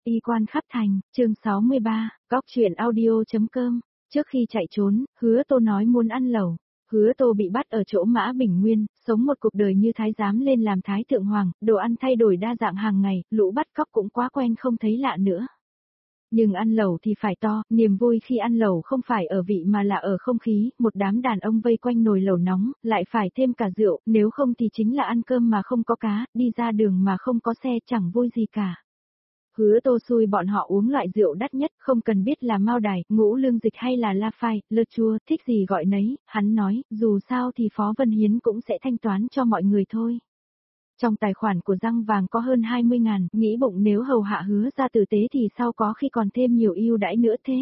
Y quan khắp thành, chương 63, góc truyện audio.com. Trước khi chạy trốn, Hứa Tô nói muốn ăn lẩu. Hứa Tô bị bắt ở chỗ Mã Bình Nguyên, sống một cuộc đời như thái giám lên làm thái thượng hoàng, đồ ăn thay đổi đa dạng hàng ngày, lũ bắt cóc cũng quá quen không thấy lạ nữa. Nhưng ăn lẩu thì phải to, niềm vui khi ăn lẩu không phải ở vị mà là ở không khí, một đám đàn ông vây quanh nồi lẩu nóng, lại phải thêm cả rượu, nếu không thì chính là ăn cơm mà không có cá, đi ra đường mà không có xe chẳng vui gì cả. Hứa Tô xui bọn họ uống loại rượu đắt nhất, không cần biết là Mao Đài, Ngũ Lương Dịch hay là La Phai, Lơ Chua, thích gì gọi nấy, hắn nói, dù sao thì Phó Vân Hiến cũng sẽ thanh toán cho mọi người thôi. Trong tài khoản của Răng Vàng có hơn 20.000, nghĩ bụng nếu hầu hạ Hứa ra tử tế thì sau có khi còn thêm nhiều ưu đãi nữa thế.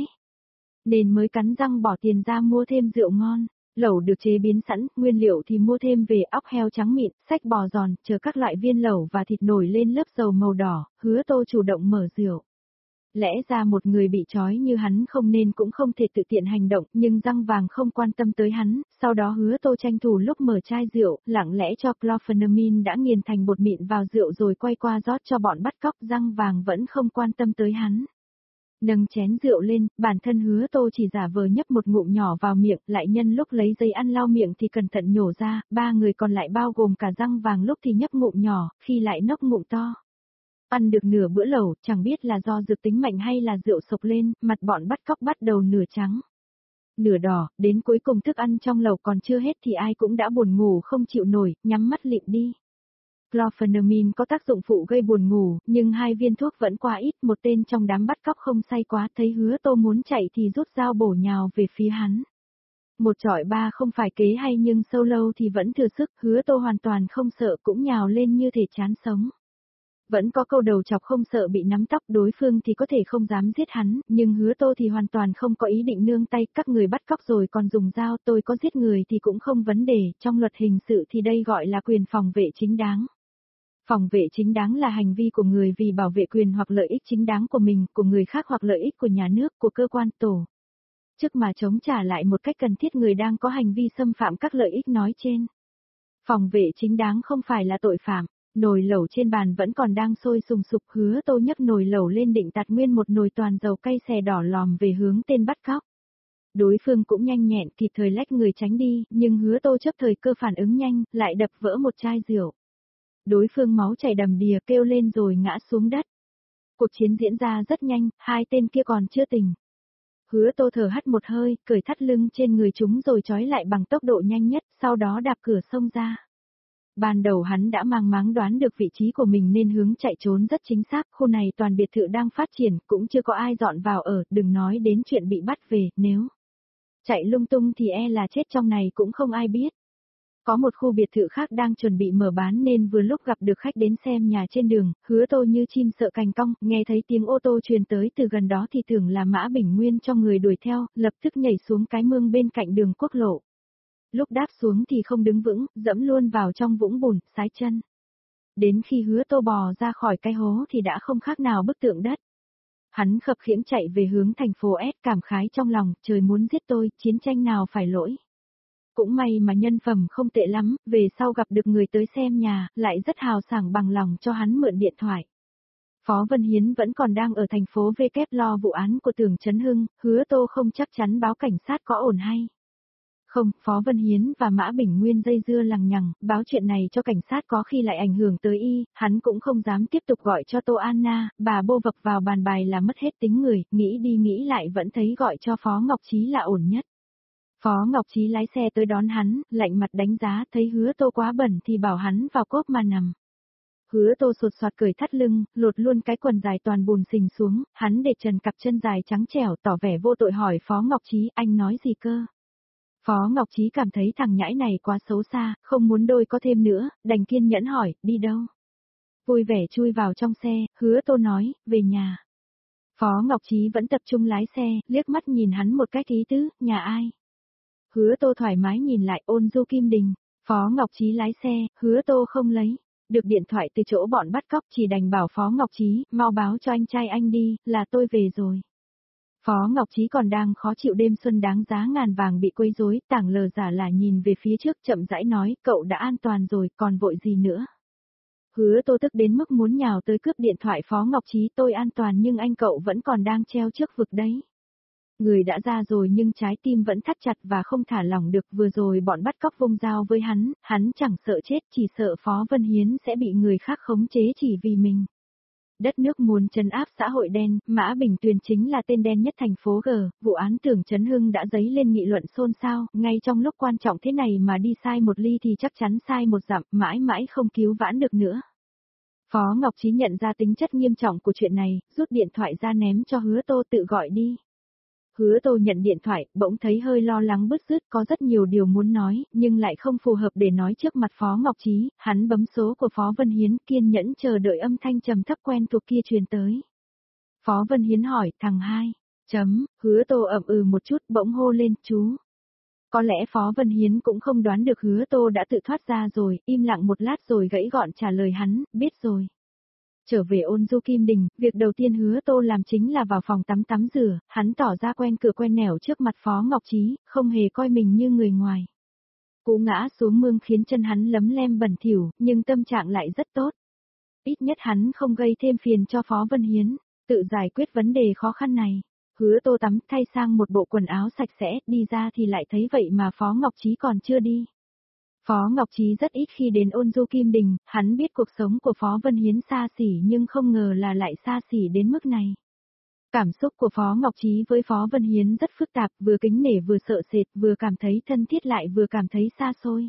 Nên mới cắn răng bỏ tiền ra mua thêm rượu ngon. Lẩu được chế biến sẵn, nguyên liệu thì mua thêm về óc heo trắng mịn, sách bò giòn, chờ các loại viên lẩu và thịt nổi lên lớp dầu màu đỏ, Hứa Tô chủ động mở rượu. Lẽ ra một người bị trói như hắn không nên cũng không thể tự tiện hành động, nhưng Răng Vàng không quan tâm tới hắn, sau đó Hứa Tô tranh thủ lúc mở chai rượu, lặng lẽ cho chlorpheniramine đã nghiền thành bột mịn vào rượu rồi quay qua rót cho bọn bắt cóc. Răng Vàng vẫn không quan tâm tới hắn. Nâng chén rượu lên, bản thân Hứa Tô chỉ giả vờ nhấp một ngụm nhỏ vào miệng, lại nhân lúc lấy giấy ăn lau miệng thì cẩn thận nhổ ra, ba người còn lại bao gồm cả Răng Vàng lúc thì nhấp ngụm nhỏ, khi lại nốc ngụm to. Ăn được nửa bữa lẩu, chẳng biết là do dược tính mạnh hay là rượu sộc lên, mặt bọn bắt cóc bắt đầu nửa trắng, nửa đỏ, đến cuối cùng thức ăn trong lẩu còn chưa hết thì ai cũng đã buồn ngủ không chịu nổi, nhắm mắt lịm đi. Chlorpheniramine có tác dụng phụ gây buồn ngủ, nhưng 2 viên thuốc vẫn quá ít, một tên trong đám bắt cóc không say quá, thấy Hứa Tô muốn chạy thì rút dao bổ nhào về phía hắn. Một chọi ba không phải kế hay nhưng sâu lâu thì vẫn thừa sức, Hứa Tô hoàn toàn không sợ cũng nhào lên như thể chán sống. Vẫn có câu đầu chọc không sợ bị nắm tóc, đối phương thì có thể không dám giết hắn, nhưng Hứa Tô thì hoàn toàn không có ý định nương tay, các người bắt cóc rồi còn dùng dao, tôi có giết người thì cũng không vấn đề, trong luật hình sự thì đây gọi là quyền phòng vệ chính đáng. Phòng vệ chính đáng là hành vi của người vì bảo vệ quyền hoặc lợi ích chính đáng của mình, của người khác hoặc lợi ích của nhà nước, của cơ quan tổ chức mà chống trả lại một cách cần thiết người đang có hành vi xâm phạm các lợi ích nói trên. Phòng vệ chính đáng không phải là tội phạm. Nồi lẩu trên bàn vẫn còn đang sôi sùng sục, Hứa Tô nhấc nồi lẩu lên định tạt nguyên một nồi toàn dầu cay xè đỏ lòm về hướng tên bắt cóc. Đối phương cũng nhanh nhẹn kịp thời lách người tránh đi, nhưng Hứa Tô chấp thời cơ phản ứng nhanh, lại đập vỡ một chai rượu. Đối phương máu chảy đầm đìa kêu lên rồi ngã xuống đất. Cuộc chiến diễn ra rất nhanh, 2 tên kia còn chưa tỉnh. Hứa Tô thở hắt một hơi, cởi thắt lưng trên người chúng rồi trói lại bằng tốc độ nhanh nhất, sau đó đạp cửa xông ra. Ban đầu hắn đã mang máng đoán được vị trí của mình nên hướng chạy trốn rất chính xác, khu này toàn biệt thự đang phát triển, cũng chưa có ai dọn vào ở, đừng nói đến chuyện bị bắt về, nếu chạy lung tung thì e là chết trong này cũng không ai biết. Có một khu biệt thự khác đang chuẩn bị mở bán nên vừa lúc gặp được khách đến xem nhà trên đường, Hứa Tô như chim sợ cành cong, nghe thấy tiếng ô tô truyền tới từ gần đó thì tưởng là Mã Bình Nguyên cho người đuổi theo, lập tức nhảy xuống cái mương bên cạnh đường quốc lộ. Lúc đáp xuống thì không đứng vững, dẫm luôn vào trong vũng bùn, sái chân. Đến khi Hứa Tô bò ra khỏi cái hố thì đã không khác nào bức tượng đất. Hắn khập khiễng chạy về hướng thành phố S, cảm khái trong lòng, trời muốn giết tôi, chiến tranh nào phải lỗi. Cũng may mà nhân phẩm không tệ lắm, về sau gặp được người tới xem nhà, lại rất hào sảng bằng lòng cho hắn mượn điện thoại. Phó Vân Hiến vẫn còn đang ở thành phố V kép lo vụ án của Tưởng Chấn Hưng, Hứa Tô không chắc chắn báo cảnh sát có ổn hay không. Phó Vân Hiến và Mã Bình Nguyên dây dưa lằng nhằng, báo chuyện này cho cảnh sát có khi lại ảnh hưởng tới y, hắn cũng không dám tiếp tục gọi cho Tô Anna, bà bô vập vào bàn bài là mất hết tính người, nghĩ đi nghĩ lại vẫn thấy gọi cho Phó Ngọc Trí là ổn nhất. Phó Ngọc Trí lái xe tới đón hắn, lạnh mặt đánh giá, thấy Hứa Tô quá bẩn thì bảo hắn vào cốp mà nằm. Hứa Tô sột soạt cởi thắt lưng, lột luôn cái quần dài toàn bùn xình xuống, hắn để trần cặp chân dài trắng trẻo tỏ vẻ vô tội hỏi Phó Ngọc Trí, anh nói gì cơ? Phó Ngọc Trí cảm thấy thằng nhãi này quá xấu xa, không muốn đôi có thêm nữa, đành kiên nhẫn hỏi, đi đâu? Vui vẻ chui vào trong xe, Hứa Tô nói, về nhà. Phó Ngọc Trí vẫn tập trung lái xe, liếc mắt nhìn hắn một cách ý tứ, nhà ai? Hứa Tô thoải mái nhìn lại, Ôn Du Kim Đình. Phó Ngọc Trí lái xe, Hứa Tô không lấy được điện thoại từ chỗ bọn bắt cóc, chỉ đành bảo Phó Ngọc Trí, mau báo cho anh trai anh đi, là tôi về rồi. Phó Ngọc Trí còn đang khó chịu, đêm xuân đáng giá ngàn vàng bị quấy rối, tảng lờ giả là nhìn về phía trước chậm rãi nói, cậu đã an toàn rồi, còn vội gì nữa. Hứa Tô tức đến mức muốn nhào tới cướp điện thoại Phó Ngọc Trí, tôi an toàn nhưng anh cậu vẫn còn đang treo trước vực đấy. Người đã ra rồi nhưng trái tim vẫn thắt chặt và không thả lỏng được, vừa rồi bọn bắt cóc vung dao với hắn chẳng sợ chết, chỉ sợ Phó Vân Hiến sẽ bị người khác khống chế chỉ vì mình. Đất nước muốn trấn áp xã hội đen, Mã Bình Tuyền chính là tên đen nhất thành phố G, vụ án Tưởng Chấn Hưng đã dấy lên nghị luận xôn xao, ngay trong lúc quan trọng thế này mà đi sai một ly thì chắc chắn sai một dặm, mãi mãi không cứu vãn được nữa. Phó Ngọc Trí nhận ra tính chất nghiêm trọng của chuyện này, rút điện thoại ra ném cho Hứa Tô tự gọi đi. Hứa Tô nhận điện thoại, bỗng thấy hơi lo lắng bứt rứt, có rất nhiều điều muốn nói, nhưng lại không phù hợp để nói trước mặt Phó Ngọc Trí, hắn bấm số của Phó Vân Hiến, kiên nhẫn chờ đợi âm thanh trầm thấp quen thuộc kia truyền tới. Phó Vân Hiến hỏi, thằng hai, Hứa Tô ậm ừ một chút, bỗng hô lên, chú. Có lẽ Phó Vân Hiến cũng không đoán được Hứa Tô đã tự thoát ra rồi, im lặng một lát rồi gãy gọn trả lời hắn, biết rồi. Trở về Ôn Du Kim Đình, việc đầu tiên Hứa Tô làm chính là vào phòng tắm rửa, hắn tỏ ra quen cửa quen nẻo trước mặt Phó Ngọc Trí, không hề coi mình như người ngoài. Cú ngã xuống mương khiến chân hắn lấm lem bẩn thỉu, nhưng tâm trạng lại rất tốt. Ít nhất hắn không gây thêm phiền cho Phó Vân Hiến, tự giải quyết vấn đề khó khăn này. Hứa Tô tắm thay sang một bộ quần áo sạch sẽ, đi ra thì lại thấy vậy mà Phó Ngọc Trí còn chưa đi. Phó Ngọc Trí rất ít khi đến Ôn Du Kim Đình, hắn biết cuộc sống của Phó Vân Hiến xa xỉ nhưng không ngờ là lại xa xỉ đến mức này. Cảm xúc của Phó Ngọc Trí với Phó Vân Hiến rất phức tạp, vừa kính nể vừa sợ sệt, vừa cảm thấy thân thiết lại vừa cảm thấy xa xôi.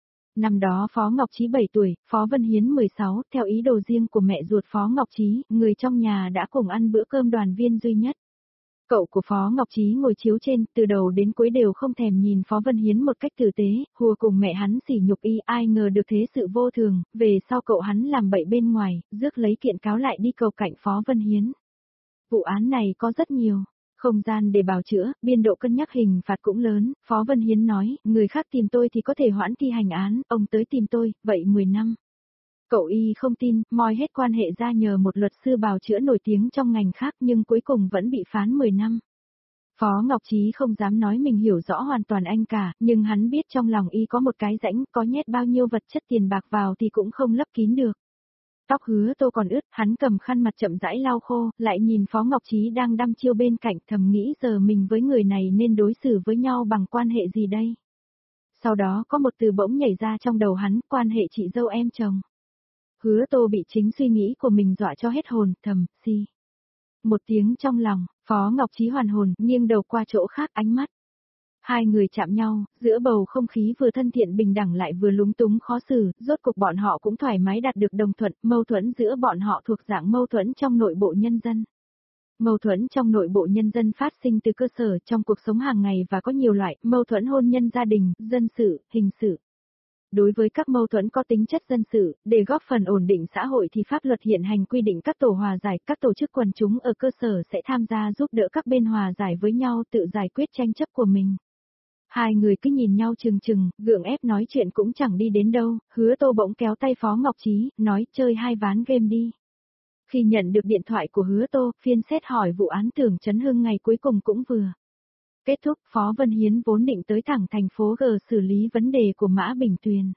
Năm đó Phó Ngọc Trí 7 tuổi, Phó Vân Hiến 16, theo ý đồ riêng của mẹ ruột Phó Ngọc Trí, người trong nhà đã cùng ăn bữa cơm đoàn viên duy nhất. Cậu của Phó Ngọc Trí ngồi chiếu trên, từ đầu đến cuối đều không thèm nhìn Phó Vân Hiến một cách tử tế, hùa cùng mẹ hắn sỉ nhục y, ai ngờ được thế sự vô thường, về sau cậu hắn làm bậy bên ngoài, rước lấy kiện cáo lại đi cầu cạnh Phó Vân Hiến. Vụ án này có rất nhiều không gian để bào chữa, biên độ cân nhắc hình phạt cũng lớn, Phó Vân Hiến nói, người khác tìm tôi thì có thể hoãn thi hành án, ông tới tìm tôi, vậy 10 năm. Cậu y không tin, moi hết quan hệ ra nhờ một luật sư bào chữa nổi tiếng trong ngành khác nhưng cuối cùng vẫn bị phán 10 năm. Phó Ngọc Trí không dám nói mình hiểu rõ hoàn toàn anh cả, nhưng hắn biết trong lòng y có một cái rãnh, có nhét bao nhiêu vật chất tiền bạc vào thì cũng không lấp kín được. Tóc Hứa Tô còn ướt, hắn cầm khăn mặt chậm rãi lau khô, lại nhìn Phó Ngọc Trí đang đăm chiêu bên cạnh, thầm nghĩ giờ mình với người này nên đối xử với nhau bằng quan hệ gì đây. Sau đó có một từ bỗng nhảy ra trong đầu hắn, quan hệ chị dâu em chồng. Hứa Tô bị chính suy nghĩ của mình dọa cho hết hồn, thầm, si. Một tiếng trong lòng, Phó Ngọc Trí hoàn hồn, nghiêng đầu qua chỗ khác, ánh mắt. Hai người chạm nhau, giữa bầu không khí vừa thân thiện bình đẳng lại vừa lúng túng khó xử, rốt cuộc bọn họ cũng thoải mái đạt được đồng thuận, mâu thuẫn giữa bọn họ thuộc dạng mâu thuẫn trong nội bộ nhân dân. Mâu thuẫn trong nội bộ nhân dân phát sinh từ cơ sở trong cuộc sống hàng ngày và có nhiều loại, mâu thuẫn hôn nhân gia đình, dân sự, hình sự. Đối với các mâu thuẫn có tính chất dân sự, để góp phần ổn định xã hội thì pháp luật hiện hành quy định các tổ hòa giải, các tổ chức quần chúng ở cơ sở sẽ tham gia giúp đỡ các bên hòa giải với nhau tự giải quyết tranh chấp của mình. Hai người cứ nhìn nhau chừng chừng, gượng ép nói chuyện cũng chẳng đi đến đâu, Hứa Tô bỗng kéo tay Phó Ngọc Trí, nói chơi 2 ván game đi. Khi nhận được điện thoại của Hứa Tô, phiên xét hỏi vụ án Tưởng Chấn Hưng ngày cuối cùng cũng vừa kết thúc. Phó Vân Hiến vốn định tới thẳng thành phố G xử lý vấn đề của Mã Bình Tuyền.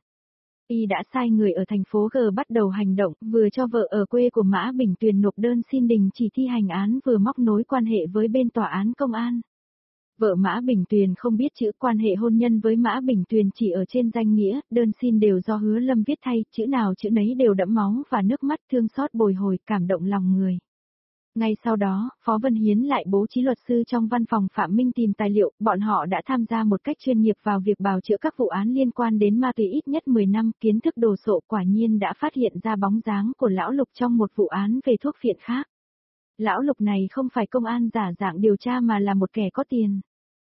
Y đã sai người ở thành phố G bắt đầu hành động, vừa cho vợ ở quê của Mã Bình Tuyền nộp đơn xin đình chỉ thi hành án vừa móc nối quan hệ với bên tòa án công an. Vợ Mã Bình Tuyền không biết chữ, quan hệ hôn nhân với Mã Bình Tuyền chỉ ở trên danh nghĩa, đơn xin đều do Hứa Lâm viết thay, chữ nào chữ nấy đều đẫm máu và nước mắt thương xót bồi hồi, cảm động lòng người. Ngay sau đó, Phó Vân Hiến lại bố trí luật sư trong văn phòng Phạm Minh tìm tài liệu, bọn họ đã tham gia một cách chuyên nghiệp vào việc bào chữa các vụ án liên quan đến ma túy ít nhất 10 năm, kiến thức đồ sộ quả nhiên đã phát hiện ra bóng dáng của Lão Lục trong một vụ án về thuốc phiện khác. Lão Lục này không phải công an giả dạng điều tra mà là một kẻ có tiền.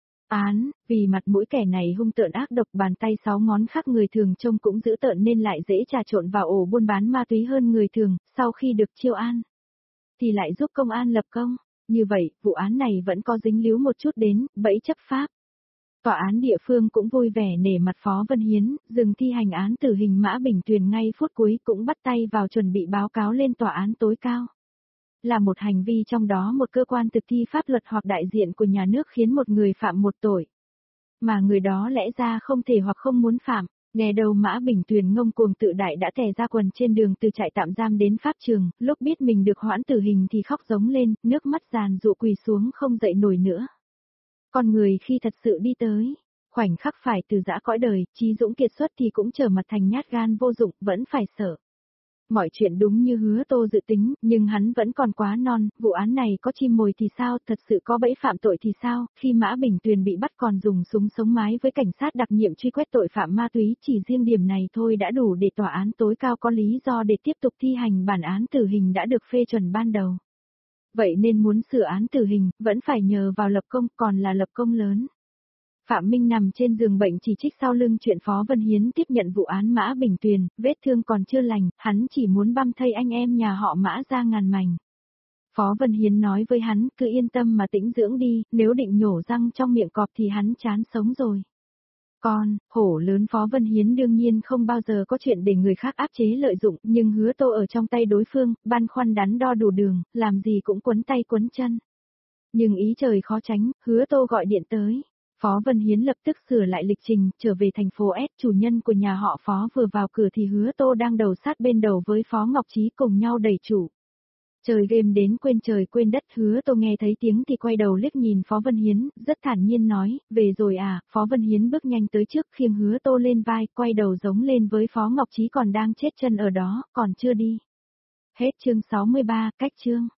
Vì mặt mũi kẻ này hung tợn ác độc, bàn tay 6 ngón khác người thường trông cũng dữ tợn nên lại dễ trà trộn vào ổ buôn bán ma túy hơn người thường, sau khi được chiêu an thì lại giúp công an lập công. Như vậy, vụ án này vẫn có dính líu một chút đến bẫy chấp pháp. Tòa án địa phương cũng vui vẻ nể mặt Phó Vân Hiến, dừng thi hành án tử hình Mã Bình Tuyền ngay phút cuối, cũng bắt tay vào chuẩn bị báo cáo lên tòa án tối cao. Là một hành vi trong đó một cơ quan thực thi pháp luật hoặc đại diện của nhà nước khiến một người phạm một tội mà người đó lẽ ra không thể hoặc không muốn phạm. Nghe đầu Mã Bình Tuyền ngông cuồng tự đại đã tè ra quần trên đường từ trại tạm giam đến pháp trường, lúc biết mình được hoãn tử hình thì khóc giống lên, nước mắt giàn giụa quỳ xuống không dậy nổi nữa. Con người khi thật sự đi tới, khoảnh khắc phải từ giã cõi đời, trí dũng kiệt xuất thì cũng trở mặt thành nhát gan vô dụng, vẫn phải sợ. Mọi chuyện đúng như Hứa Tô dự tính, nhưng hắn vẫn còn quá non, vụ án này có chim mồi thì sao, thật sự có bẫy phạm tội thì sao, khi Mã Bình Tuyền bị bắt còn dùng súng sống mái với cảnh sát đặc nhiệm truy quét tội phạm ma túy, chỉ riêng điểm này thôi đã đủ để tòa án tối cao có lý do để tiếp tục thi hành bản án tử hình đã được phê chuẩn ban đầu. Vậy nên muốn sửa án tử hình, vẫn phải nhờ vào lập công, còn là lập công lớn. Phạm Minh nằm trên giường bệnh chỉ trích sau lưng chuyện Phó Vân Hiến tiếp nhận vụ án Mã Bình Tuyền, vết thương còn chưa lành, hắn chỉ muốn băm thây anh em nhà họ Mã ra ngàn mảnh. Phó Vân Hiến nói với hắn, cứ yên tâm mà tĩnh dưỡng đi, nếu định nhổ răng trong miệng cọp thì hắn chán sống rồi. Hổ lớn Phó Vân Hiến đương nhiên không bao giờ có chuyện để người khác áp chế lợi dụng, nhưng Hứa Tô ở trong tay đối phương, băn khoăn đắn đo đủ đường, làm gì cũng quấn tay quấn chân. Nhưng ý trời khó tránh, Hứa Tô gọi điện tới. Phó Vân Hiến lập tức sửa lại lịch trình, trở về thành phố S. Chủ nhân của nhà họ Phó vừa vào cửa thì Hứa Tô đang đầu sát bên đầu với Phó Ngọc Trí cùng nhau đẩy chủ. Chơi game đến quên trời quên đất, Hứa Tô nghe thấy tiếng thì quay đầu liếc nhìn Phó Vân Hiến, rất thản nhiên nói, về rồi à, Phó Vân Hiến bước nhanh tới trước khiêng Hứa Tô lên vai, quay đầu giống lên với Phó Ngọc Trí còn đang chết chân ở đó, còn chưa đi. Hết chương 63, cách chương.